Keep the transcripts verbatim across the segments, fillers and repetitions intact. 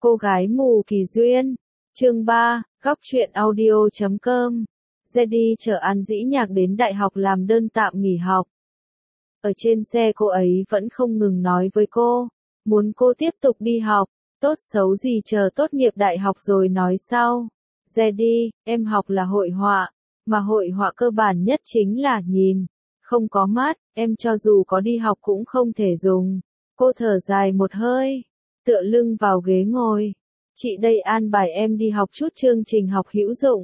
Cô gái mù kỳ duyên. Chương ba, góc truyện audio chấm com. Jedy chở An Dĩ Nhạc đến đại học làm đơn tạm nghỉ học. Ở trên xe cô ấy vẫn không ngừng nói với cô, muốn cô tiếp tục đi học, tốt xấu gì chờ tốt nghiệp đại học rồi nói sau. Jedy, em học là hội họa, mà hội họa cơ bản nhất chính là nhìn, không có mắt, em cho dù có đi học cũng không thể dùng. Cô thở dài một hơi, tựa lưng vào ghế ngồi. Chị đây an bài em đi học chút chương trình học hữu dụng.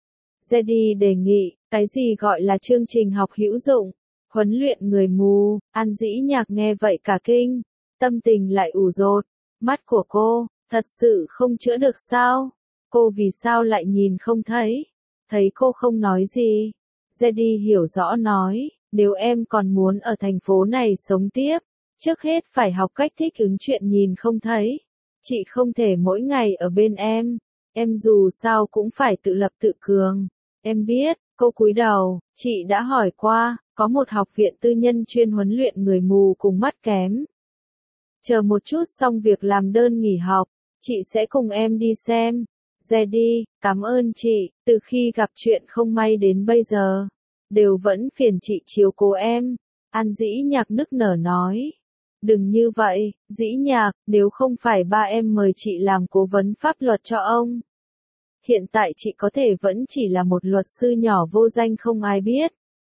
Jedy đề nghị, cái gì gọi là chương trình học hữu dụng? Huấn luyện người mù. An Dĩ Nhạc nghe vậy cả kinh, tâm tình lại ủ dột. Mắt của cô, thật sự không chữa được sao? Cô vì sao lại nhìn không thấy? Thấy cô không nói gì. Jedy hiểu rõ nói, nếu em còn muốn ở thành phố này sống tiếp, trước hết phải học cách thích ứng chuyện nhìn không thấy. Chị không thể mỗi ngày ở bên em, em dù sao cũng phải tự lập tự cường. Em biết, cô cúi đầu, chị đã hỏi qua, có một học viện tư nhân chuyên huấn luyện người mù cùng mắt kém. Chờ một chút xong việc làm đơn nghỉ học, chị sẽ cùng em đi xem. Jedy, cảm ơn chị, từ khi gặp chuyện không may đến bây giờ, đều vẫn phiền chị chiếu cố em. An Dĩ Nhạc nức nở nói. Đừng như vậy, Dĩ Nhạc, nếu không phải ba em mời chị làm cố vấn pháp luật cho ông. Hiện tại chị có thể vẫn chỉ là một luật sư nhỏ vô danh không ai biết.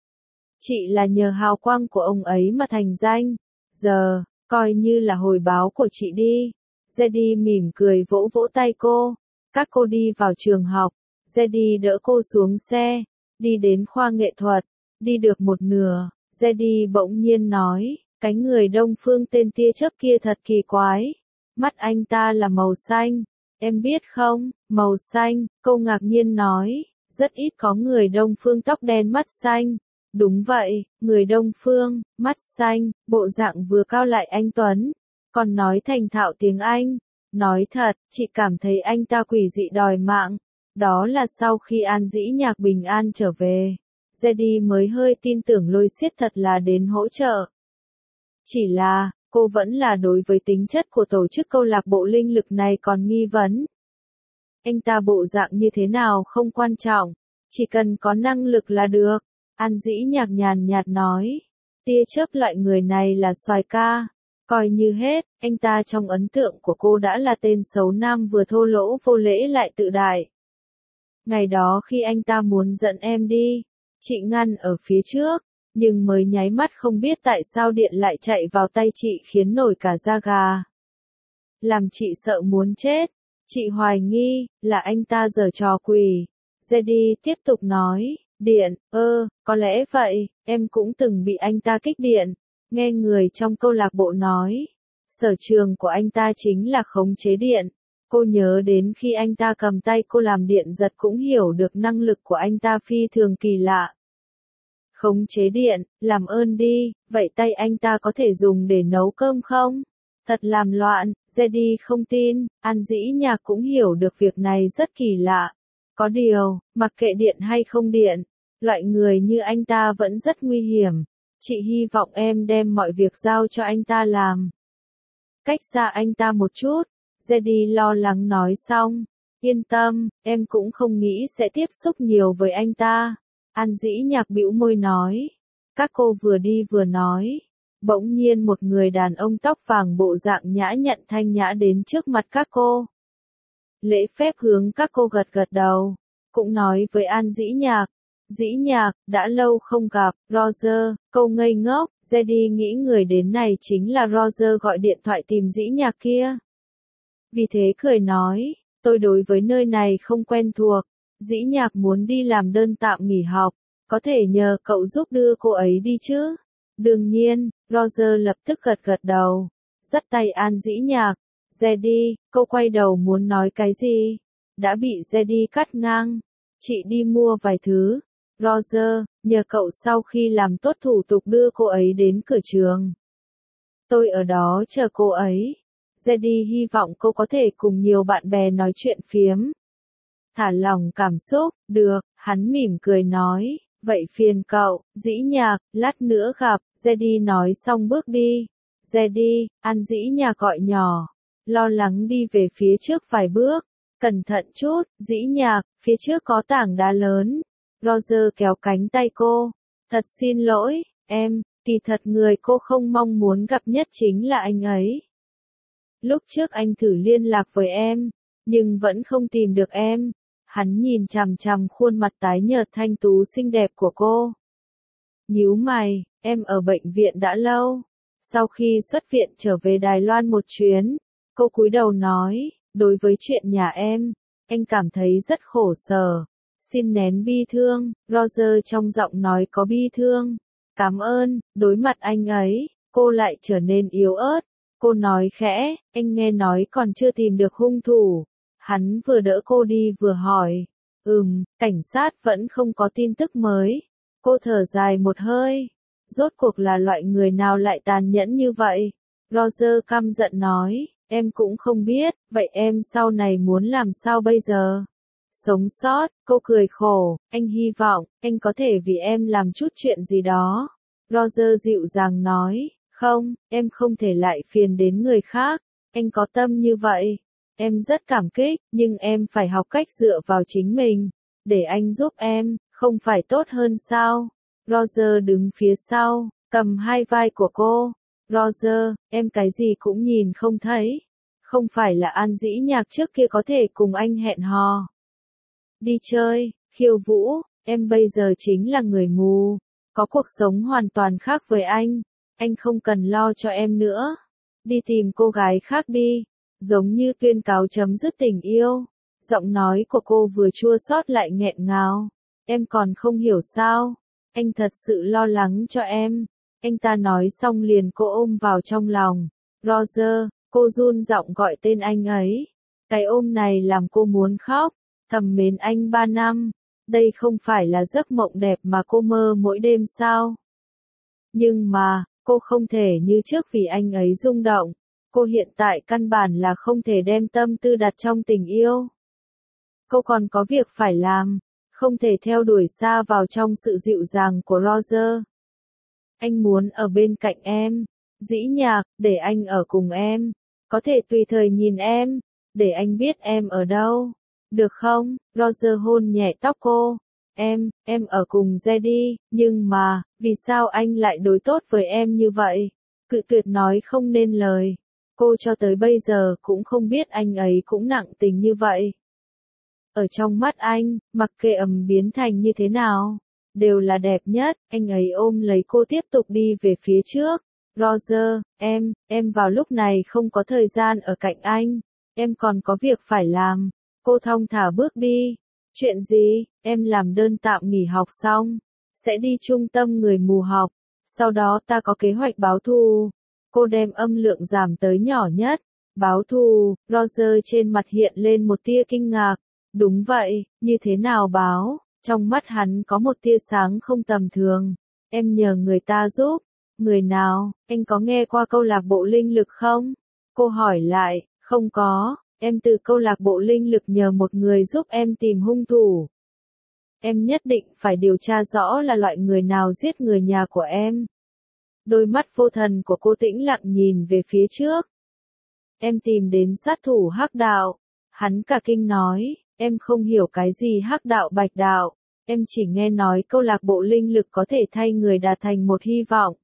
Chị là nhờ hào quang của ông ấy mà thành danh. Giờ, coi như là hồi báo của chị đi. Jedy mỉm cười vỗ vỗ tay cô. Các cô đi vào trường học. Jedy đỡ cô xuống xe, đi đến khoa nghệ thuật. Đi được một nửa, Jedy bỗng nhiên nói. Cái người Đông Phương tên tia chớp kia thật kỳ quái. Mắt anh ta là màu xanh. Em biết không, màu xanh, cô ngạc nhiên nói. Rất ít có người Đông Phương tóc đen mắt xanh. Đúng vậy, người Đông Phương, mắt xanh, bộ dạng vừa cao lại anh tuấn. Còn nói thành thạo tiếng Anh. Nói thật, chị cảm thấy anh ta quỷ dị đòi mạng. Đó là sau khi An Dĩ Nhạc bình an trở về, Jedy mới hơi tin tưởng Lôi Siết thật là đến hỗ trợ. Chỉ là, cô vẫn là đối với tính chất của tổ chức câu lạc bộ linh lực này còn nghi vấn. Anh ta bộ dạng như thế nào không quan trọng, chỉ cần có năng lực là được. An Dĩ Nhạc nhàn nhạt nói, tia chớp loại người này là soái ca. Coi như hết, anh ta trong ấn tượng của cô đã là tên xấu nam vừa thô lỗ vô lễ lại tự đại. Ngày đó khi anh ta muốn dẫn em đi, chị ngăn ở phía trước. Nhưng mới nháy mắt không biết tại sao điện lại chạy vào tay chị khiến nổi cả da gà. Làm chị sợ muốn chết. Chị hoài nghi, là anh ta giở trò quỷ. Jedy tiếp tục nói, điện, ơ, có lẽ vậy, em cũng từng bị anh ta kích điện. Nghe người trong câu lạc bộ nói, sở trường của anh ta chính là khống chế điện. Cô nhớ đến khi anh ta cầm tay cô làm điện giật cũng hiểu được năng lực của anh ta phi thường kỳ lạ. Khống chế điện, làm ơn đi, vậy tay anh ta có thể dùng để nấu cơm không? Thật làm loạn, Jedy không tin, An Dĩ Nhạc cũng hiểu được việc này rất kỳ lạ. Có điều, mặc kệ điện hay không điện, loại người như anh ta vẫn rất nguy hiểm. Chị hy vọng em đem mọi việc giao cho anh ta làm. Cách xa anh ta một chút, Jedy lo lắng nói xong. Yên tâm, em cũng không nghĩ sẽ tiếp xúc nhiều với anh ta. An Dĩ Nhạc bĩu môi nói. Các cô vừa đi vừa nói. Bỗng nhiên một người đàn ông tóc vàng bộ dạng nhã nhặn thanh nhã đến trước mặt các cô. Lễ phép hướng các cô gật gật đầu. Cũng nói với An Dĩ Nhạc. Dĩ Nhạc, đã lâu không gặp, Roger, câu ngây ngốc. Jedy nghĩ người đến này chính là Roger gọi điện thoại tìm Dĩ Nhạc kia. Vì thế cười nói, tôi đối với nơi này không quen thuộc. Dĩ Nhạc muốn đi làm đơn tạm nghỉ học, có thể nhờ cậu giúp đưa cô ấy đi chứ? Đương nhiên, Roger lập tức gật gật đầu, dắt tay An Dĩ Nhạc. Jedy, cô quay đầu muốn nói cái gì? Đã bị Jedy cắt ngang. Chị đi mua vài thứ. Roger, nhờ cậu sau khi làm tốt thủ tục đưa cô ấy đến cửa trường. Tôi ở đó chờ cô ấy. Jedy hy vọng cô có thể cùng nhiều bạn bè nói chuyện phiếm. Thả lỏng cảm xúc, được, hắn mỉm cười nói, vậy phiền cậu, Dĩ Nhạc, lát nữa gặp. Jedy nói xong bước đi. Jedy, An Dĩ Nhạc gọi nhỏ. lo lắng đi về phía trước vài bước. Cẩn thận chút, Dĩ Nhạc, phía trước có tảng đá lớn. Roger kéo cánh tay cô. Thật xin lỗi, em, kỳ thật người cô không mong muốn gặp nhất chính là anh ấy. Lúc trước anh thử liên lạc với em, nhưng vẫn không tìm được em. Hắn nhìn chằm chằm khuôn mặt tái nhợt thanh tú xinh đẹp của cô. Nhíu mày, em ở bệnh viện đã lâu. Sau khi xuất viện trở về Đài Loan một chuyến, cô cúi đầu nói, đối với chuyện nhà em, anh cảm thấy rất khổ sở. Xin nén bi thương, Roger trong giọng nói có bi thương. Cảm ơn, đối mặt anh ấy, cô lại trở nên yếu ớt. Cô nói khẽ, anh nghe nói còn chưa tìm được hung thủ. Hắn vừa đỡ cô đi vừa hỏi, ừm, cảnh sát vẫn không có tin tức mới. Cô thở dài một hơi. Rốt cuộc là loại người nào lại tàn nhẫn như vậy? Roger căm giận nói, em cũng không biết, vậy em sau này muốn làm sao bây giờ? Sống sót, cô cười khổ, anh hy vọng, anh có thể vì em làm chút chuyện gì đó. Roger dịu dàng nói, không, em không thể lại phiền đến người khác, anh có tâm như vậy. Em rất cảm kích, nhưng em phải học cách dựa vào chính mình. Để anh giúp em, không phải tốt hơn sao? Roger đứng phía sau, cầm hai vai của cô. Roger, em cái gì cũng nhìn không thấy. Không phải là An Dĩ Nhạc trước kia có thể cùng anh hẹn hò. Đi chơi, khiêu vũ, em bây giờ chính là người mù. Có cuộc sống hoàn toàn khác với anh. Anh không cần lo cho em nữa. Đi tìm cô gái khác đi. Giống như tuyên cáo chấm dứt tình yêu. Giọng nói của cô vừa chua xót lại nghẹn ngào. Em còn không hiểu sao. Anh thật sự lo lắng cho em. Anh ta nói xong liền cô ôm vào trong lòng. Roger, cô run giọng gọi tên anh ấy. Cái ôm này làm cô muốn khóc. Thầm mến anh ba năm. Đây không phải là giấc mộng đẹp mà cô mơ mỗi đêm sao? Nhưng mà, cô không thể như trước vì anh ấy rung động. Cô hiện tại căn bản là không thể đem tâm tư đặt trong tình yêu. Cô còn có việc phải làm, không thể theo đuổi xa vào trong sự dịu dàng của Roger. Anh muốn ở bên cạnh em, Dĩ Nhạc, để anh ở cùng em, có thể tùy thời nhìn em, để anh biết em ở đâu. Được không? Roger hôn nhẹ tóc cô. Em, em ở Cùng Jedi, nhưng mà, vì sao anh lại đối tốt với em như vậy? Cự tuyệt nói không nên lời. Cô cho tới bây giờ cũng không biết anh ấy cũng nặng tình như vậy. Ở trong mắt anh, mặc kệ ầm biến thành như thế nào, đều là đẹp nhất. Anh ấy ôm lấy cô tiếp tục đi về phía trước. Roger, em, em vào lúc này không có thời gian ở cạnh anh. Em còn có việc phải làm. Cô thong thả bước đi. Chuyện gì? Em làm đơn tạm nghỉ học xong, sẽ đi trung tâm người mù học. Sau đó ta có kế hoạch báo thù. Cô đem âm lượng giảm tới nhỏ nhất. Báo thù, Roger trên mặt hiện lên một tia kinh ngạc. Đúng vậy, như thế nào báo? Trong mắt hắn có một tia sáng không tầm thường. Em nhờ người ta giúp. Người nào? Anh có nghe qua câu lạc bộ linh lực không? Cô hỏi lại, không có. Em từ câu lạc bộ linh lực nhờ một người giúp em tìm hung thủ. Em nhất định phải điều tra rõ là loại người nào giết người nhà của em. Đôi mắt vô thần của cô tĩnh lặng nhìn về phía trước. Em tìm đến sát thủ hắc đạo. Hắn cả kinh nói, em không hiểu cái gì hắc đạo bạch đạo. Em chỉ nghe nói câu lạc bộ linh lực có thể thay người đạt thành một hy vọng.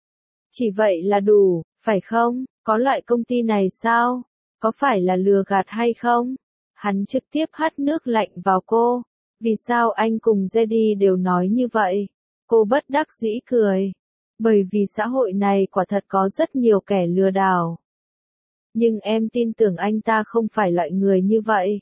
Chỉ vậy là đủ, phải không? Có loại công ty này sao? Có phải là lừa gạt hay không? Hắn trực tiếp hắt nước lạnh vào cô. Vì sao anh cùng Jedi đều nói như vậy? Cô bất đắc dĩ cười. Bởi vì xã hội này quả thật có rất nhiều kẻ lừa đảo. Nhưng em tin tưởng anh ta không phải loại người như vậy.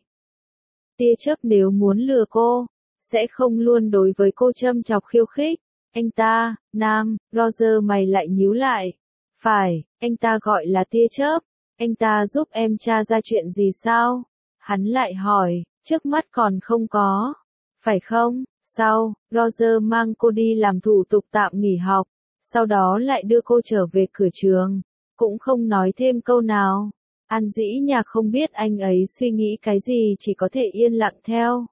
Tia chớp nếu muốn lừa cô, sẽ không luôn đối với cô châm chọc khiêu khích. Anh ta, nam, Roger mày lại nhíu lại. Phải, anh ta gọi là tia chớp. Anh ta giúp em tra ra chuyện gì sao? Hắn lại hỏi, trước mắt còn không có. Phải không? Sau, Roger mang cô đi làm thủ tục tạm nghỉ học. Sau đó lại đưa cô trở về cửa trường. Cũng không nói thêm câu nào. An Dĩ Nhạc không biết anh ấy suy nghĩ cái gì, chỉ có thể yên lặng theo.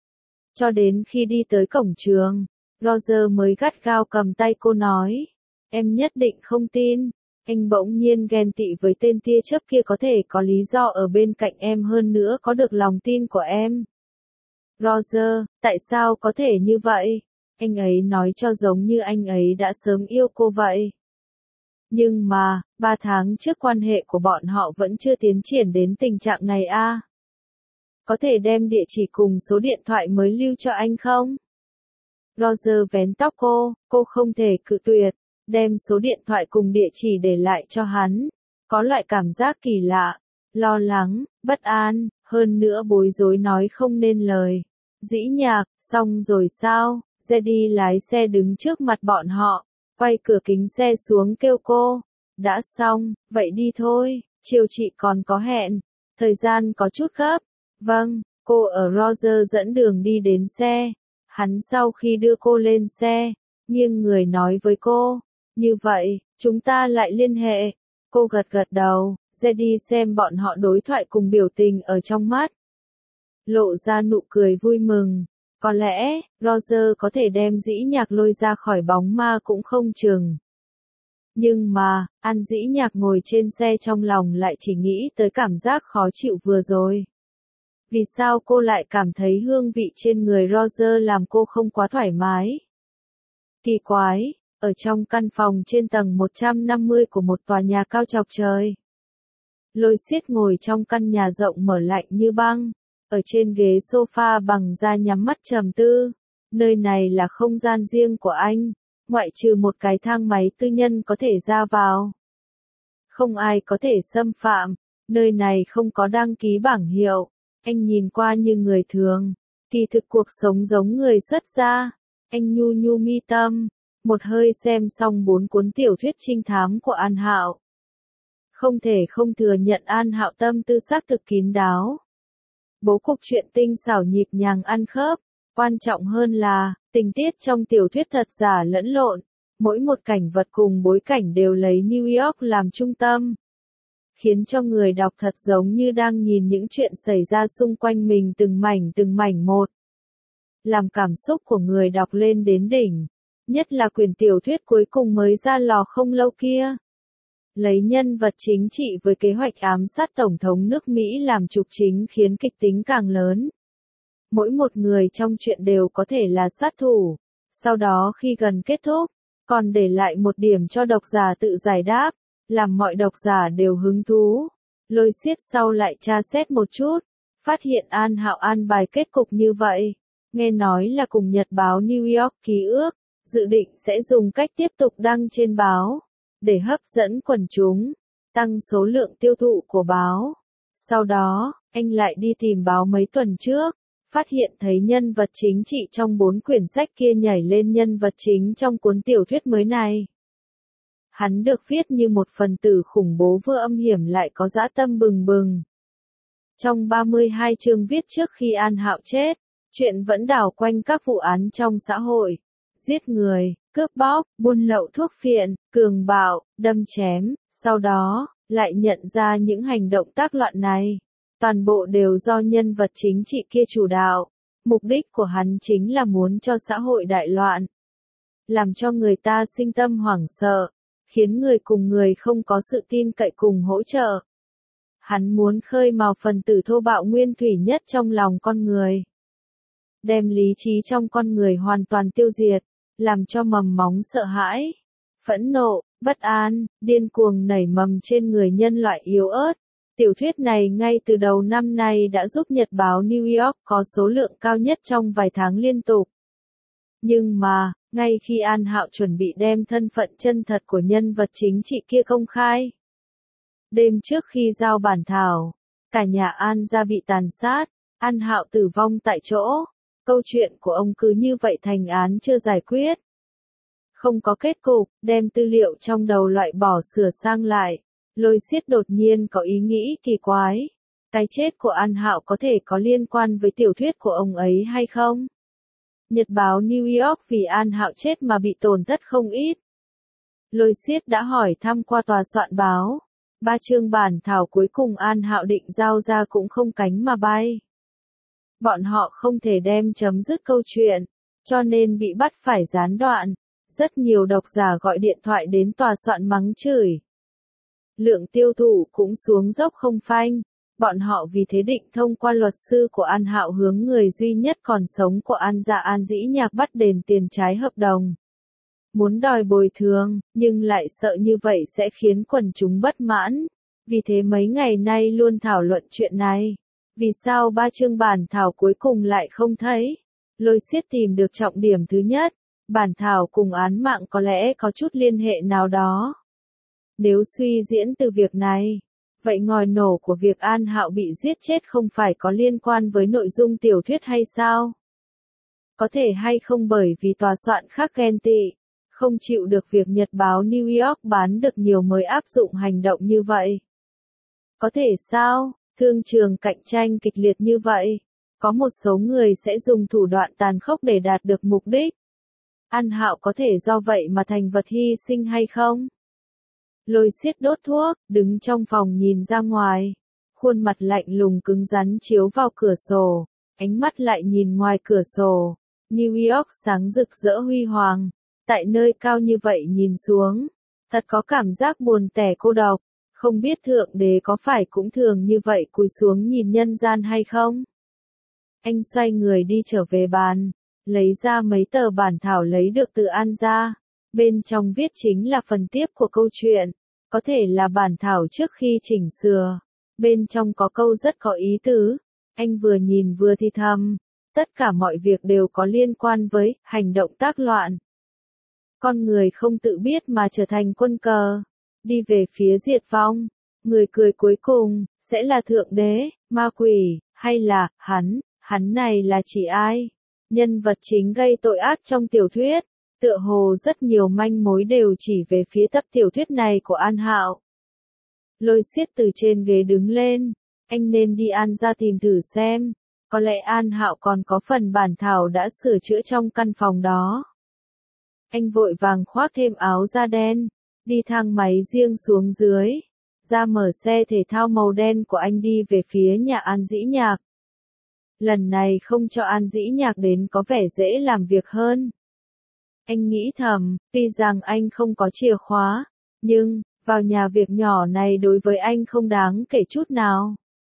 Cho đến khi đi tới cổng trường, Roger mới gắt gao cầm tay cô nói. Em nhất định không tin. Anh bỗng nhiên ghen tị với tên tia chớp kia có thể có lý do ở bên cạnh em hơn nữa có được lòng tin của em. Roger, tại sao có thể như vậy? Anh ấy nói cho giống như anh ấy đã sớm yêu cô vậy. Nhưng mà, ba tháng trước quan hệ của bọn họ vẫn chưa tiến triển đến tình trạng này à? Có thể đem địa chỉ cùng số điện thoại mới lưu cho anh không? Roger vén tóc cô, cô không thể cự tuyệt, đem số điện thoại cùng địa chỉ để lại cho hắn. Có loại cảm giác kỳ lạ, lo lắng, bất an, hơn nữa bối rối nói không nên lời. Dĩ Nhạc, xong rồi sao? Jedy lái xe đứng trước mặt bọn họ, quay cửa kính xe xuống kêu cô. Đã xong, vậy đi thôi, chiều chị còn có hẹn. Thời gian có chút gấp. Vâng, cô ở Roger dẫn đường đi đến xe. Hắn sau khi đưa cô lên xe, nghiêng người nói với cô. Như vậy, chúng ta lại liên hệ. Cô gật gật đầu, Jedy xem bọn họ đối thoại cùng biểu tình ở trong mắt. Lộ ra nụ cười vui mừng. Có lẽ, Roger có thể đem Dĩ Nhạc lôi ra khỏi bóng ma cũng không chừng. Nhưng mà, An Dĩ Nhạc ngồi trên xe trong lòng lại chỉ nghĩ tới cảm giác khó chịu vừa rồi. Vì sao cô lại cảm thấy hương vị trên người Roger làm cô không quá thoải mái? Kỳ quái, ở trong căn phòng trên tầng một trăm năm mươi của một tòa nhà cao chọc trời. Lôi Siết ngồi trong căn nhà rộng mở lạnh như băng. Ở trên ghế sofa bằng da nhắm mắt trầm tư. Nơi này là không gian riêng của anh, ngoại trừ một cái thang máy tư nhân có thể ra vào. Không ai có thể xâm phạm, nơi này không có đăng ký bảng hiệu. Anh nhìn qua như người thường, kỳ thực cuộc sống giống người xuất gia. Anh nhu nhu mi tâm, một hơi xem xong bốn cuốn tiểu thuyết trinh thám của An Hạo. Không thể không thừa nhận An Hạo tâm tư xác thực kín đáo. Bố cục truyện tinh xảo nhịp nhàng ăn khớp, quan trọng hơn là, tình tiết trong tiểu thuyết thật giả lẫn lộn, mỗi một cảnh vật cùng bối cảnh đều lấy New York làm trung tâm. Khiến cho người đọc thật giống như đang nhìn những chuyện xảy ra xung quanh mình từng mảnh từng mảnh một. Làm cảm xúc của người đọc lên đến đỉnh, nhất là quyển tiểu thuyết cuối cùng mới ra lò không lâu kia. Lấy nhân vật chính trị với kế hoạch ám sát Tổng thống nước Mỹ làm trục chính khiến kịch tính càng lớn. Mỗi một người trong chuyện đều có thể là sát thủ, sau đó khi gần kết thúc, còn để lại một điểm cho độc giả tự giải đáp, làm mọi độc giả đều hứng thú. Lôi Siết sau lại tra xét một chút, phát hiện An Hạo an bài kết cục như vậy. Nghe nói là cùng Nhật báo New York ký ước, dự định sẽ dùng cách tiếp tục đăng trên báo, để hấp dẫn quần chúng, tăng số lượng tiêu thụ của báo. Sau đó, anh lại đi tìm báo mấy tuần trước, phát hiện thấy nhân vật chính trị trong bốn quyển sách kia nhảy lên nhân vật chính trong cuốn tiểu thuyết mới này. Hắn được viết như một phần tử khủng bố vừa âm hiểm lại có dã tâm bừng bừng. Trong ba mươi hai chương viết trước khi An Hạo chết, chuyện vẫn đảo quanh các vụ án trong xã hội. Giết người, cướp bóc, buôn lậu thuốc phiện, cường bạo, đâm chém, sau đó, lại nhận ra những hành động tác loạn này. Toàn bộ đều do nhân vật chính trị kia chủ đạo. Mục đích của hắn chính là muốn cho xã hội đại loạn. Làm cho người ta sinh tâm hoảng sợ, khiến người cùng người không có sự tin cậy cùng hỗ trợ. Hắn muốn khơi mào phần tử thô bạo nguyên thủy nhất trong lòng con người. Đem lý trí trong con người hoàn toàn tiêu diệt, làm cho mầm móng sợ hãi, phẫn nộ, bất an, điên cuồng nảy mầm trên người nhân loại yếu ớt. Tiểu thuyết này ngay từ đầu năm nay đã giúp Nhật báo New York có số lượng cao nhất trong vài tháng liên tục. Nhưng mà, ngay khi An Hạo chuẩn bị đem thân phận chân thật của nhân vật chính trị kia công khai. Đêm trước khi giao bản thảo, cả nhà An gia bị tàn sát, An Hạo tử vong tại chỗ. Câu chuyện của ông cứ như vậy thành án chưa giải quyết. Không có kết cục, đem tư liệu trong đầu loại bỏ sửa sang lại. Lôi Siết đột nhiên có ý nghĩ kỳ quái. Cái chết của An Hạo có thể có liên quan với tiểu thuyết của ông ấy hay không? Nhật báo New York vì An Hạo chết mà bị tổn thất không ít. Lôi Siết đã hỏi thăm qua tòa soạn báo. Ba chương bản thảo cuối cùng An Hạo định giao ra cũng không cánh mà bay. Bọn họ không thể đem chấm dứt câu chuyện, cho nên bị bắt phải gián đoạn. Rất nhiều độc giả gọi điện thoại đến tòa soạn mắng chửi. lượng tiêu thụ cũng xuống dốc không phanh. Bọn họ vì thế định thông qua luật sư của An Hạo hướng người duy nhất còn sống của An gia An Dĩ Nhạc bắt đền tiền trái hợp đồng. Muốn đòi bồi thường, nhưng lại sợ như vậy sẽ khiến quần chúng bất mãn. Vì thế mấy ngày nay luôn thảo luận chuyện này. Vì sao ba chương bản thảo cuối cùng lại không thấy? Lôi Siết tìm được trọng điểm thứ nhất. Bản thảo cùng án mạng có lẽ có chút liên hệ nào đó. Nếu suy diễn từ việc này, vậy ngòi nổ của việc An Hạo bị giết chết không phải có liên quan với nội dung tiểu thuyết hay sao? Có thể hay không bởi vì tòa soạn khác ghen tị, không chịu được việc nhật báo New York bán được nhiều mới áp dụng hành động như vậy. Có thể sao? Thương trường cạnh tranh kịch liệt như vậy, có một số người sẽ dùng thủ đoạn tàn khốc để đạt được mục đích. An Hạo có thể do vậy mà thành vật hy sinh hay không? Lôi Siết đốt thuốc, đứng trong phòng nhìn ra ngoài. Khuôn mặt lạnh lùng cứng rắn chiếu vào cửa sổ, ánh mắt lại nhìn ngoài cửa sổ. New York sáng rực rỡ huy hoàng. Tại nơi cao như vậy nhìn xuống, thật có cảm giác buồn tẻ cô độc. Không biết Thượng Đế có phải cũng thường như vậy cúi xuống nhìn nhân gian hay không? Anh xoay người đi trở về bàn, lấy ra mấy tờ bản thảo lấy được từ An gia. Bên trong viết chính là phần tiếp của câu chuyện, có thể là bản thảo trước khi chỉnh sửa. Bên trong có câu rất có ý tứ, anh vừa nhìn vừa thì thầm, tất cả mọi việc đều có liên quan với hành động tác loạn. Con người không tự biết mà trở thành quân cờ, đi về phía diệt vong. Người cười cuối cùng, sẽ là Thượng Đế, ma quỷ, hay là, hắn, hắn này là chỉ ai? Nhân vật chính gây tội ác trong tiểu thuyết, tựa hồ rất nhiều manh mối đều chỉ về phía tập tiểu thuyết này của An Hạo. Lôi Siết từ trên ghế đứng lên, anh nên đi An gia tìm thử xem, có lẽ An Hạo còn có phần bản thảo đã sửa chữa trong căn phòng đó. Anh vội vàng khoác thêm áo da đen, đi thang máy riêng xuống dưới, ra mở xe thể thao màu đen của anh đi về phía nhà An Dĩ Nhạc. Lần này không cho An Dĩ Nhạc đến có vẻ dễ làm việc hơn. Anh nghĩ thầm, tuy rằng anh không có chìa khóa, nhưng, vào nhà việc nhỏ này đối với anh không đáng kể chút nào.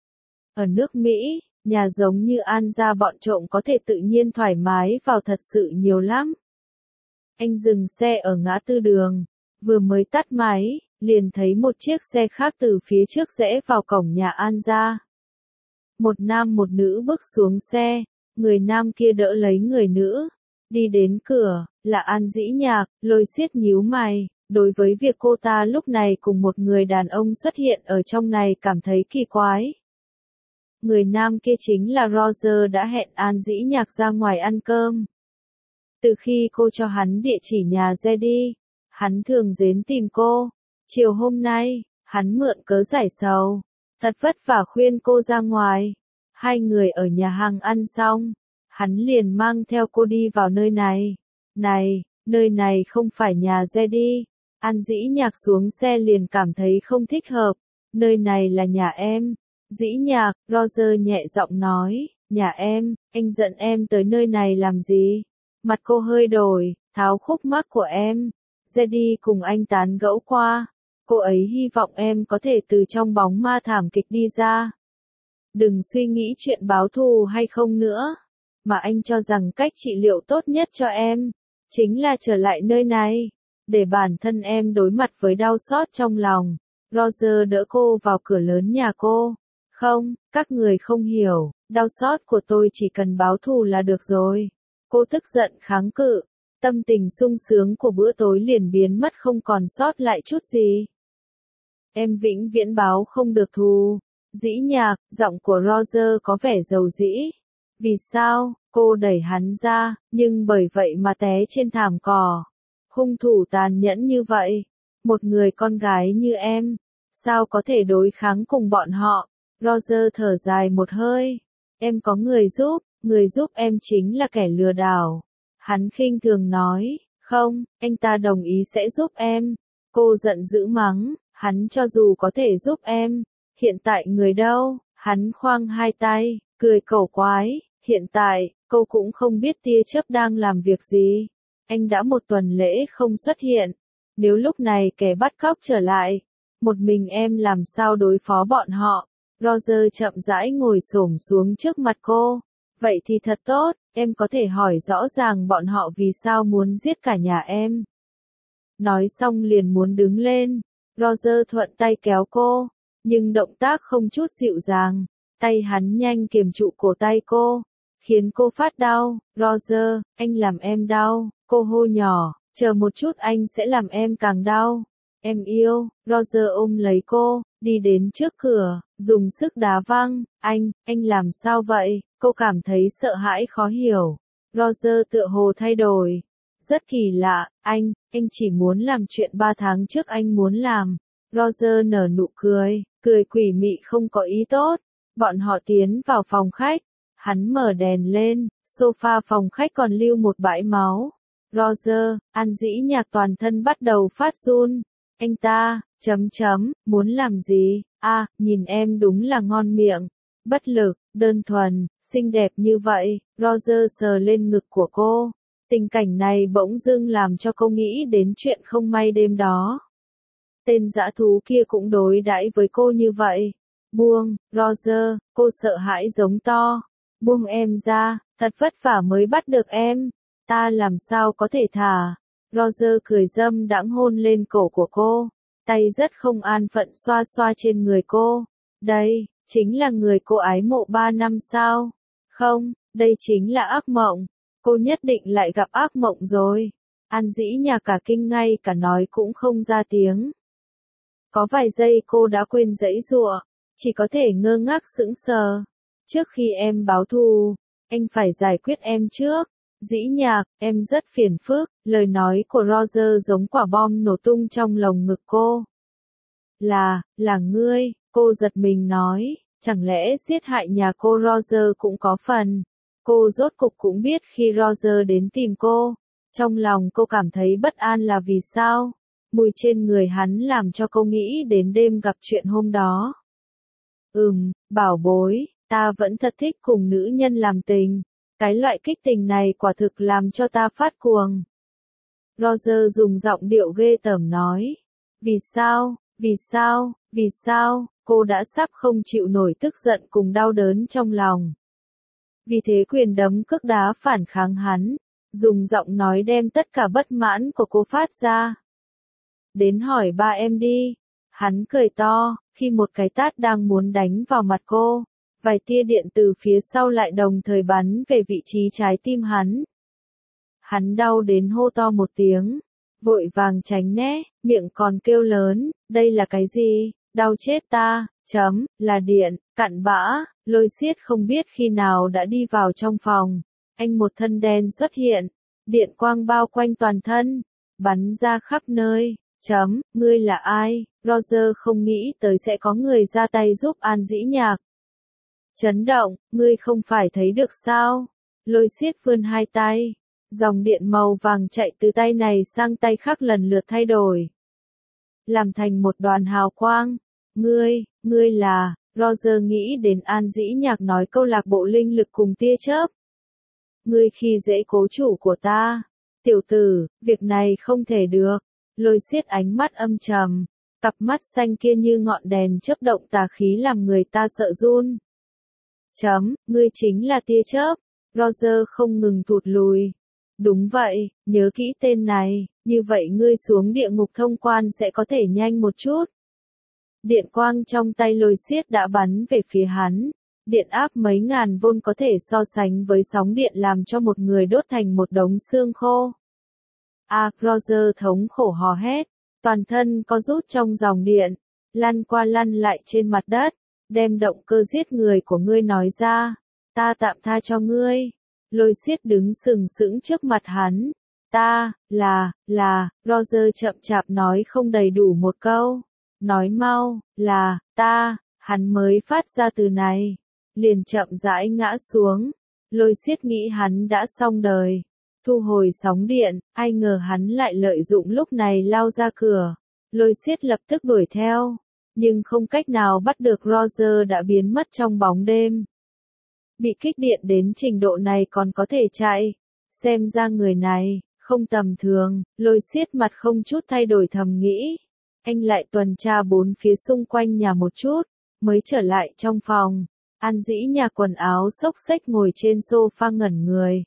Ở nước Mỹ, nhà giống như An gia bọn trộm có thể tự nhiên thoải mái vào thật sự nhiều lắm. Anh dừng xe ở ngã tư đường, vừa mới tắt máy, liền thấy một chiếc xe khác từ phía trước rẽ vào cổng nhà An gia. Một nam một nữ bước xuống xe, người nam kia đỡ lấy người nữ, đi đến cửa, là An Dĩ Nhạc. Lôi Siết nhíu mày, đối với việc cô ta lúc này cùng một người đàn ông xuất hiện ở trong này cảm thấy kỳ quái. Người nam kia chính là Roger đã hẹn An Dĩ Nhạc ra ngoài ăn cơm. Từ khi cô cho hắn địa chỉ nhà Jedi, hắn thường đến tìm cô. Chiều hôm nay, hắn mượn cớ giải sầu, thật vất vả khuyên cô ra ngoài. Hai người ở nhà hàng ăn xong, hắn liền mang theo cô đi vào nơi này. Này, nơi này không phải nhà Jedi. An Dĩ Nhạc xuống xe liền cảm thấy không thích hợp. Nơi này là nhà em. Dĩ Nhạc, Roger nhẹ giọng nói, nhà em, anh giận em tới nơi này làm gì? Mặt cô hơi đổi, tháo khúc mắc của em. Jedi cùng anh tán gẫu qua. Cô ấy hy vọng em có thể từ trong bóng ma thảm kịch đi ra. Đừng suy nghĩ chuyện báo thù hay không nữa. Mà anh cho rằng cách trị liệu tốt nhất cho em, chính là trở lại nơi này, để bản thân em đối mặt với đau xót trong lòng. Roger đỡ cô vào cửa lớn nhà cô. Không, các người không hiểu, đau xót của tôi chỉ cần báo thù là được rồi. Cô tức giận kháng cự, tâm tình sung sướng của bữa tối liền biến mất không còn sót lại chút gì. Em vĩnh viễn báo không được thù. Dĩ Nhạc, giọng của Roger có vẻ dầu dĩ. Vì sao? Cô đẩy hắn ra, nhưng bởi vậy mà té trên thảm cỏ. Hung thủ tàn nhẫn như vậy. Một người con gái như em, sao có thể đối kháng cùng bọn họ? Roger thở dài một hơi. Em có người giúp, người giúp em chính là kẻ lừa đảo. Hắn khinh thường nói, không, anh ta đồng ý sẽ giúp em. Cô giận dữ mắng, hắn cho dù có thể giúp em. Hiện tại người đâu? Hắn khoang hai tay, cười cẩu quái. Hiện tại, cô cũng không biết tia chớp đang làm việc gì. Anh đã một tuần lễ không xuất hiện. Nếu lúc này kẻ bắt cóc trở lại, Một mình em làm sao đối phó bọn họ? Roger chậm rãi ngồi xổm xuống trước mặt cô. Vậy thì thật tốt, em có thể hỏi rõ ràng bọn họ vì sao muốn giết cả nhà em. Nói xong liền muốn đứng lên. Roger thuận tay kéo cô, nhưng động tác không chút dịu dàng. Tay hắn nhanh kiềm trụ cổ tay cô, khiến cô phát đau. Roger, anh làm em đau, cô hô nhỏ, chờ một chút anh sẽ làm em càng đau. Em yêu. Roger ôm lấy cô, đi đến trước cửa, dùng sức đá văng. Anh, anh làm sao vậy? Cô cảm thấy sợ hãi khó hiểu. Roger tựa hồ thay đổi. Rất kỳ lạ, anh, anh chỉ muốn làm chuyện ba tháng trước anh muốn làm. Roger nở nụ cười, cười quỷ mị không có ý tốt. Bọn họ tiến vào phòng khách. Hắn mở đèn lên, sofa phòng khách còn lưu một bãi máu. Roger, An Dĩ Nhạc toàn thân bắt đầu phát run. Anh ta, chấm chấm, muốn làm gì? A, à, nhìn em đúng là ngon miệng. Bất lực, đơn thuần, xinh đẹp như vậy. Roger sờ lên ngực của cô. Tình cảnh này bỗng dưng làm cho cô nghĩ đến chuyện không may đêm đó. Tên dã thú kia cũng đối đãi với cô như vậy. Buông, Roger, cô sợ hãi giống to. Buông em ra, thật vất vả mới bắt được em. Ta làm sao có thể thả. Roger cười dâm đãng hôn lên cổ của cô. Tay rất không an phận xoa xoa trên người cô. Đây, chính là người cô ái mộ ba năm sao? Không, đây chính là ác mộng. Cô nhất định lại gặp ác mộng rồi. An Dĩ Nhạc cả kinh ngay cả nói cũng không ra tiếng. Có vài giây cô đã quên giãy giụa, chỉ có thể ngơ ngác sững sờ. Trước khi em báo thù, anh phải giải quyết em trước. Dĩ Nhạc, em rất phiền phức. Lời nói của Roger giống quả bom nổ tung trong lồng ngực cô. Là, là ngươi, cô giật mình nói, chẳng lẽ giết hại nhà cô Roger cũng có phần. Cô rốt cục cũng biết khi Roger đến tìm cô. Trong lòng cô cảm thấy bất an là vì sao? Mùi trên người hắn làm cho cô nghĩ đến đêm gặp chuyện hôm đó. Ừm, bảo bối, ta vẫn thật thích cùng nữ nhân làm tình. Cái loại kích tình này quả thực làm cho ta phát cuồng. Roger dùng giọng điệu ghê tởm nói. Vì sao, vì sao, vì sao, cô đã sắp không chịu nổi tức giận cùng đau đớn trong lòng. Vì thế quyền đấm cước đá phản kháng hắn, dùng giọng nói đem tất cả bất mãn của cô phát ra. Đến hỏi ba em đi. Hắn cười to, khi một cái tát đang muốn đánh vào mặt cô. Vài tia điện từ phía sau lại đồng thời bắn về vị trí trái tim hắn. Hắn đau đến hô to một tiếng, vội vàng tránh né, miệng còn kêu lớn, đây là cái gì, đau chết ta, chấm, là điện, cặn bã. Lôi Siết không biết khi nào đã đi vào trong phòng, anh một thân đen xuất hiện, điện quang bao quanh toàn thân, bắn ra khắp nơi, chấm, ngươi là ai, Roger không nghĩ tới sẽ có người ra tay giúp An Dĩ Nhạc. Chấn động, ngươi không phải thấy được sao? Lôi Siết vươn hai tay, dòng điện màu vàng chạy từ tay này sang tay khác lần lượt thay đổi, làm thành một đoàn hào quang. Ngươi, ngươi là, Roger nghĩ đến An Dĩ Nhạc nói câu lạc bộ linh lực cùng tia chớp. Ngươi khi dễ cố chủ của ta. Tiểu tử, việc này không thể được. Lôi Siết ánh mắt âm trầm, cặp mắt xanh kia như ngọn đèn chớp động tà khí làm người ta sợ run. Chấm, ngươi chính là tia chớp. Roger không ngừng thụt lùi. Đúng vậy, nhớ kỹ tên này, như vậy ngươi xuống địa ngục thông quan sẽ có thể nhanh một chút. Điện quang trong tay Lôi Siết đã bắn về phía hắn. Điện áp mấy ngàn vôn có thể so sánh với sóng điện làm cho một người đốt thành một đống xương khô. À, Roger thống khổ hò hét, toàn thân có rút trong dòng điện, lăn qua lăn lại trên mặt đất, đem động cơ giết người của ngươi nói ra, ta tạm tha cho ngươi. Lôi Siết đứng sừng sững trước mặt hắn, ta, là, là, Roger chậm chạp nói không đầy đủ một câu, nói mau, là, ta, hắn mới phát ra từ này, liền chậm rãi ngã xuống. Lôi Siết nghĩ hắn đã xong đời, thu hồi sóng điện, ai ngờ hắn lại lợi dụng lúc này lao ra cửa. Lôi Siết lập tức đuổi theo, nhưng không cách nào bắt được Roger đã biến mất trong bóng đêm. Bị kích điện đến trình độ này còn có thể chạy, xem ra người này không tầm thường. Lôi Siết mặt không chút thay đổi thầm nghĩ. Anh lại tuần tra bốn phía xung quanh nhà một chút, mới trở lại trong phòng. An Dĩ Nhạc quần áo xốc xếch ngồi trên sofa ngẩn người.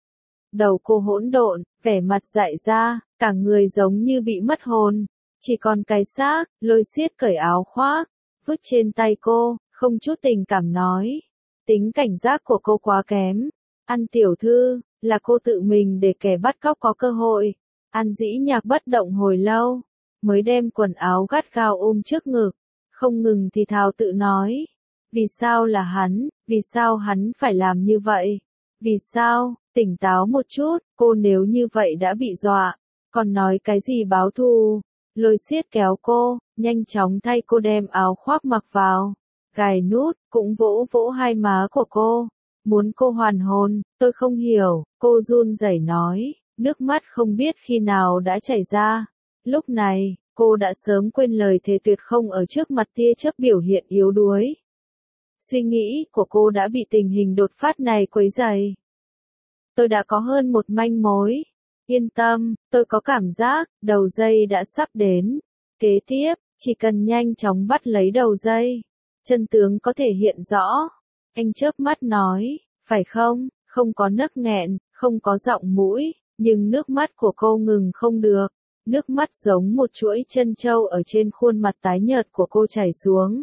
Đầu cô hỗn độn, vẻ mặt dại ra, cả người giống như bị mất hồn. Chỉ còn cái xác, Lôi Siết cởi áo khoác, vứt trên tay cô, không chút tình cảm nói. Tính cảnh giác của cô quá kém. An tiểu thư, là cô tự mình để kẻ bắt cóc có cơ hội. An Dĩ Nhạc bất động hồi lâu, mới đem quần áo gắt gao ôm trước ngực, không ngừng thì thào tự nói. Vì sao là hắn, vì sao hắn phải làm như vậy? Vì sao, tỉnh táo một chút, cô nếu như vậy đã bị dọa, còn nói cái gì báo thù? Lôi Siết kéo cô, nhanh chóng thay cô đem áo khoác mặc vào, gài nút, cũng vỗ vỗ hai má của cô, muốn cô hoàn hồn. Tôi không hiểu, cô run rẩy nói, nước mắt không biết khi nào đã chảy ra. Lúc này, cô đã sớm quên lời thề tuyệt không ở trước mặt tia chớp biểu hiện yếu đuối. Suy nghĩ của cô đã bị tình hình đột phát này quấy rầy. Tôi đã có hơn một manh mối. Yên tâm, tôi có cảm giác, đầu dây đã sắp đến. Kế tiếp, chỉ cần nhanh chóng bắt lấy đầu dây, chân tướng có thể hiện rõ. Anh chớp mắt nói, phải không, không có nấc nghẹn, không có giọng mũi, nhưng nước mắt của cô ngừng không được. Nước mắt giống một chuỗi trân châu ở trên khuôn mặt tái nhợt của cô chảy xuống,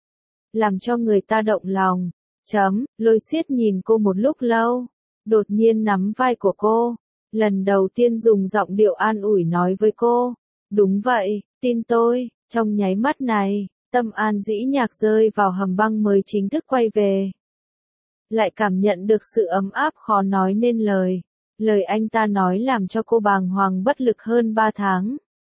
làm cho người ta động lòng. Chấm, Lôi Siết nhìn cô một lúc lâu, đột nhiên nắm vai của cô, lần đầu tiên dùng giọng điệu an ủi nói với cô, đúng vậy, tin tôi. Trong nháy mắt này, tâm An Dĩ Nhạc rơi vào hầm băng mới chính thức quay về. Lại cảm nhận được sự ấm áp khó nói nên lời. Lời anh ta nói làm cho cô bàng hoàng bất lực hơn ba tháng.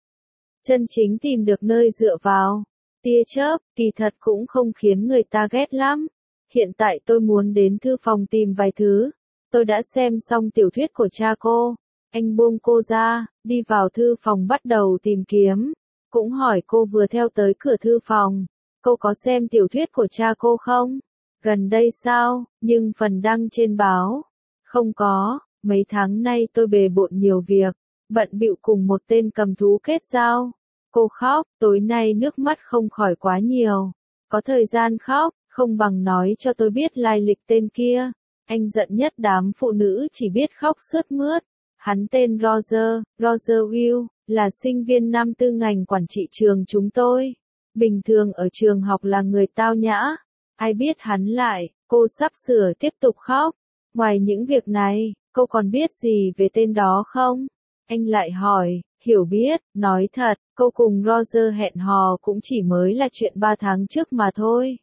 Chân chính tìm được nơi dựa vào. Tia chớp, kỳ thật cũng không khiến người ta ghét lắm. Hiện tại tôi muốn đến thư phòng tìm vài thứ. Tôi đã xem xong tiểu thuyết của cha cô. Anh buông cô ra, đi vào thư phòng bắt đầu tìm kiếm. Cũng hỏi cô vừa theo tới cửa thư phòng, cô có xem tiểu thuyết của cha cô không? Gần đây sao, nhưng phần đăng trên báo. Không có, mấy tháng nay tôi bề bộn nhiều việc, bận bịu cùng một tên cầm thú kết giao. Cô khóc, tối nay nước mắt không khỏi quá nhiều. Có thời gian khóc, không bằng nói cho tôi biết lai lịch tên kia. Anh giận nhất đám phụ nữ chỉ biết khóc sướt mướt. Hắn tên Roger, Roger Will, là sinh viên năm tư ngành quản trị trường chúng tôi. Bình thường ở trường học là người tao nhã. Ai biết hắn lại, cô sắp sửa tiếp tục khóc. Ngoài những việc này, cô còn biết gì về tên đó không? Anh lại hỏi, hiểu biết, nói thật, cô cùng Roger hẹn hò cũng chỉ mới là chuyện ba tháng trước mà thôi.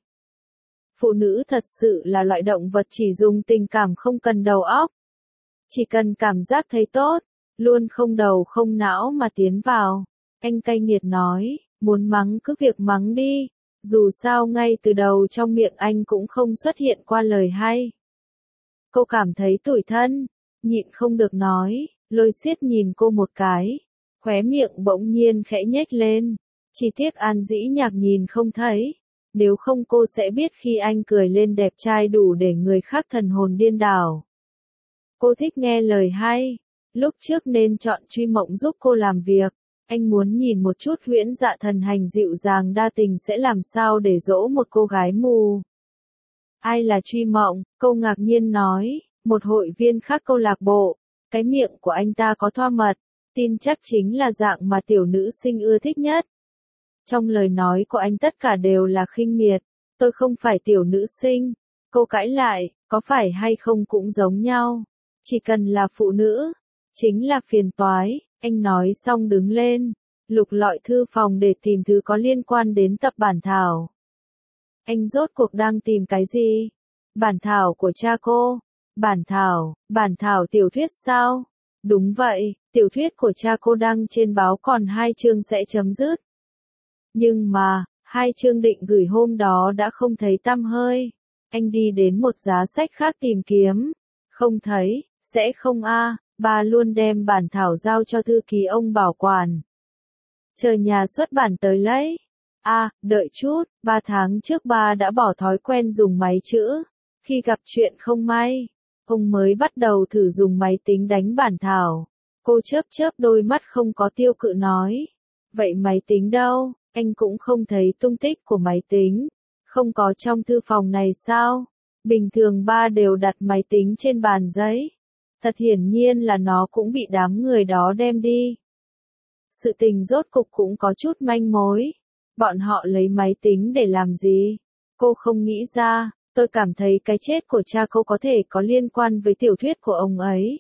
Phụ nữ thật sự là loại động vật chỉ dùng tình cảm không cần đầu óc. Chỉ cần cảm giác thấy tốt, luôn không đầu không não mà tiến vào. Anh cay nghiệt nói, muốn mắng cứ việc mắng đi. Dù sao ngay từ đầu trong miệng anh cũng không xuất hiện qua lời hay. Cô cảm thấy tủi thân, nhịn không được nói. Lôi Siết nhìn cô một cái, khóe miệng bỗng nhiên khẽ nhếch lên. Chỉ tiếc An Dĩ Nhạc nhìn không thấy. Nếu không cô sẽ biết khi anh cười lên đẹp trai đủ để người khác thần hồn điên đảo. Cô thích nghe lời hay. Lúc trước nên chọn Truy Mộng giúp cô làm việc. Anh muốn nhìn một chút Huyễn Dạ thần hành dịu dàng đa tình sẽ làm sao để dỗ một cô gái mù. Ai là Truy Mộng? Cô ngạc nhiên nói, một hội viên khác câu lạc bộ. Cái miệng của anh ta có thoa mật, tin chắc chính là dạng mà tiểu nữ sinh ưa thích nhất. Trong lời nói của anh tất cả đều là khinh miệt. Tôi không phải tiểu nữ sinh. Cô cãi lại, có phải hay không cũng giống nhau. Chỉ cần là phụ nữ, chính là phiền toái. Anh nói xong đứng lên, lục lọi thư phòng để tìm thứ có liên quan đến tập bản thảo. Anh rốt cuộc đang tìm cái gì? Bản thảo của cha cô. Bản thảo, bản thảo tiểu thuyết sao? Đúng vậy, tiểu thuyết của cha cô đăng trên báo còn hai chương sẽ chấm dứt. Nhưng mà, hai chương định gửi hôm đó đã không thấy tăm hơi. Anh đi đến một giá sách khác tìm kiếm. Không thấy, sẽ không a. Bà luôn đem bản thảo giao cho thư ký ông bảo quản. Chờ nhà xuất bản tới lấy. À, đợi chút, ba tháng trước ba đã bỏ thói quen dùng máy chữ. Khi gặp chuyện không may, ông mới bắt đầu thử dùng máy tính đánh bản thảo. Cô chớp chớp đôi mắt không có tiêu cự nói. Vậy máy tính đâu? Anh cũng không thấy tung tích của máy tính. Không có trong thư phòng này sao? Bình thường ba đều đặt máy tính trên bàn giấy. Thật hiển nhiên là nó cũng bị đám người đó đem đi. Sự tình rốt cục cũng có chút manh mối. Bọn họ lấy máy tính để làm gì? Cô không nghĩ ra, tôi cảm thấy cái chết của cha cô có thể có liên quan với tiểu thuyết của ông ấy.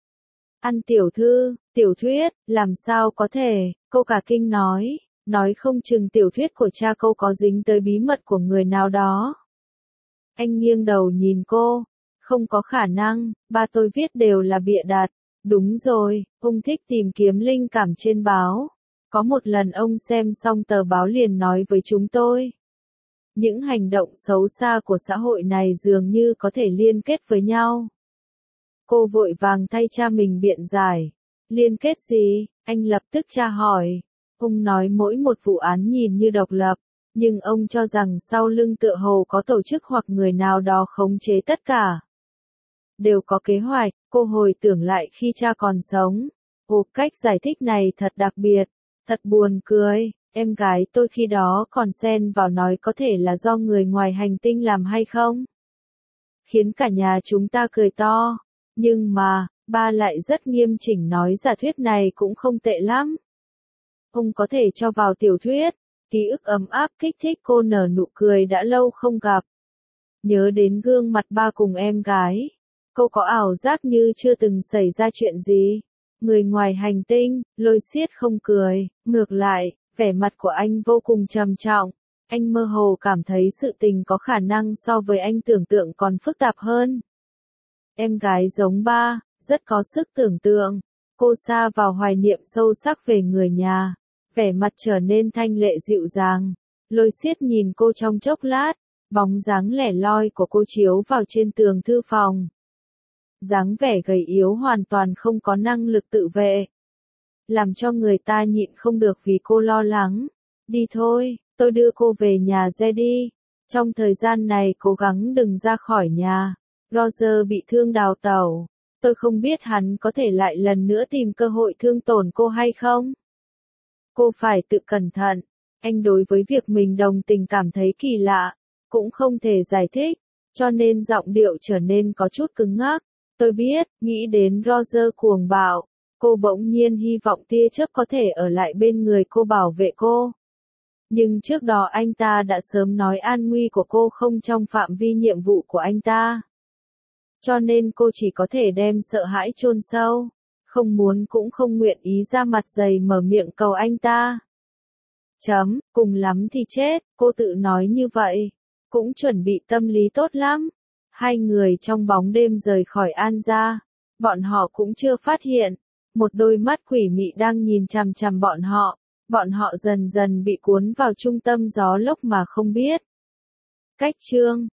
Ăn tiểu thư, tiểu thuyết, làm sao có thể, cô cả kinh nói, nói không chừng tiểu thuyết của cha cô có dính tới bí mật của người nào đó. Anh nghiêng đầu nhìn cô, không có khả năng, ba tôi viết đều là bịa đặt. Đúng rồi, ông thích tìm kiếm linh cảm trên báo. Có một lần ông xem xong tờ báo liền nói với chúng tôi. Những hành động xấu xa của xã hội này dường như có thể liên kết với nhau. Cô vội vàng thay cha mình biện giải. Liên kết gì? Anh lập tức tra hỏi. Ông nói mỗi một vụ án nhìn như độc lập, nhưng ông cho rằng sau lưng tựa hồ có tổ chức hoặc người nào đó khống chế tất cả. Đều có kế hoạch, cô hồi tưởng lại khi cha còn sống. Ồ, cách giải thích này thật đặc biệt, thật buồn cười. Em gái tôi khi đó còn xen vào nói có thể là do người ngoài hành tinh làm hay không? Khiến cả nhà chúng ta cười to. Nhưng mà, ba lại rất nghiêm chỉnh nói giả thuyết này cũng không tệ lắm. Ông có thể cho vào tiểu thuyết. Ký ức ấm áp kích thích cô nở nụ cười đã lâu không gặp. Nhớ đến gương mặt ba cùng em gái. Cô có ảo giác như chưa từng xảy ra chuyện gì. Người ngoài hành tinh, Lôi Siết không cười, ngược lại, vẻ mặt của anh vô cùng trầm trọng. Anh mơ hồ cảm thấy sự tình có khả năng so với anh tưởng tượng còn phức tạp hơn. Em gái giống ba, rất có sức tưởng tượng. Cô sa vào hoài niệm sâu sắc về người nhà. Vẻ mặt trở nên thanh lệ dịu dàng. Lôi Siết nhìn cô trong chốc lát, bóng dáng lẻ loi của cô chiếu vào trên tường thư phòng. Dáng vẻ gầy yếu hoàn toàn không có năng lực tự vệ. Làm cho người ta nhịn không được vì cô lo lắng. Đi thôi, tôi đưa cô về nhà re đi. Trong thời gian này cố gắng đừng ra khỏi nhà. Roger bị thương đào tẩu. Tôi không biết hắn có thể lại lần nữa tìm cơ hội thương tổn cô hay không. Cô phải tự cẩn thận. Anh đối với việc mình đồng tình cảm thấy kỳ lạ. Cũng không thể giải thích. Cho nên giọng điệu trở nên có chút cứng ngắc. Tôi biết, nghĩ đến Roger cuồng bạo. Cô bỗng nhiên hy vọng tia chớp có thể ở lại bên người cô bảo vệ cô. Nhưng trước đó anh ta đã sớm nói an nguy của cô không trong phạm vi nhiệm vụ của anh ta. Cho nên cô chỉ có thể đem sợ hãi chôn sâu. Không muốn cũng không nguyện ý ra mặt dày mở miệng cầu anh ta. Chấm, cùng lắm thì chết, cô tự nói như vậy. Cũng chuẩn bị tâm lý tốt lắm. Hai người trong bóng đêm rời khỏi An gia. Bọn họ cũng chưa phát hiện. Một đôi mắt quỷ mị đang nhìn chằm chằm bọn họ. Bọn họ dần dần bị cuốn vào trung tâm gió lốc mà không biết. Cách chương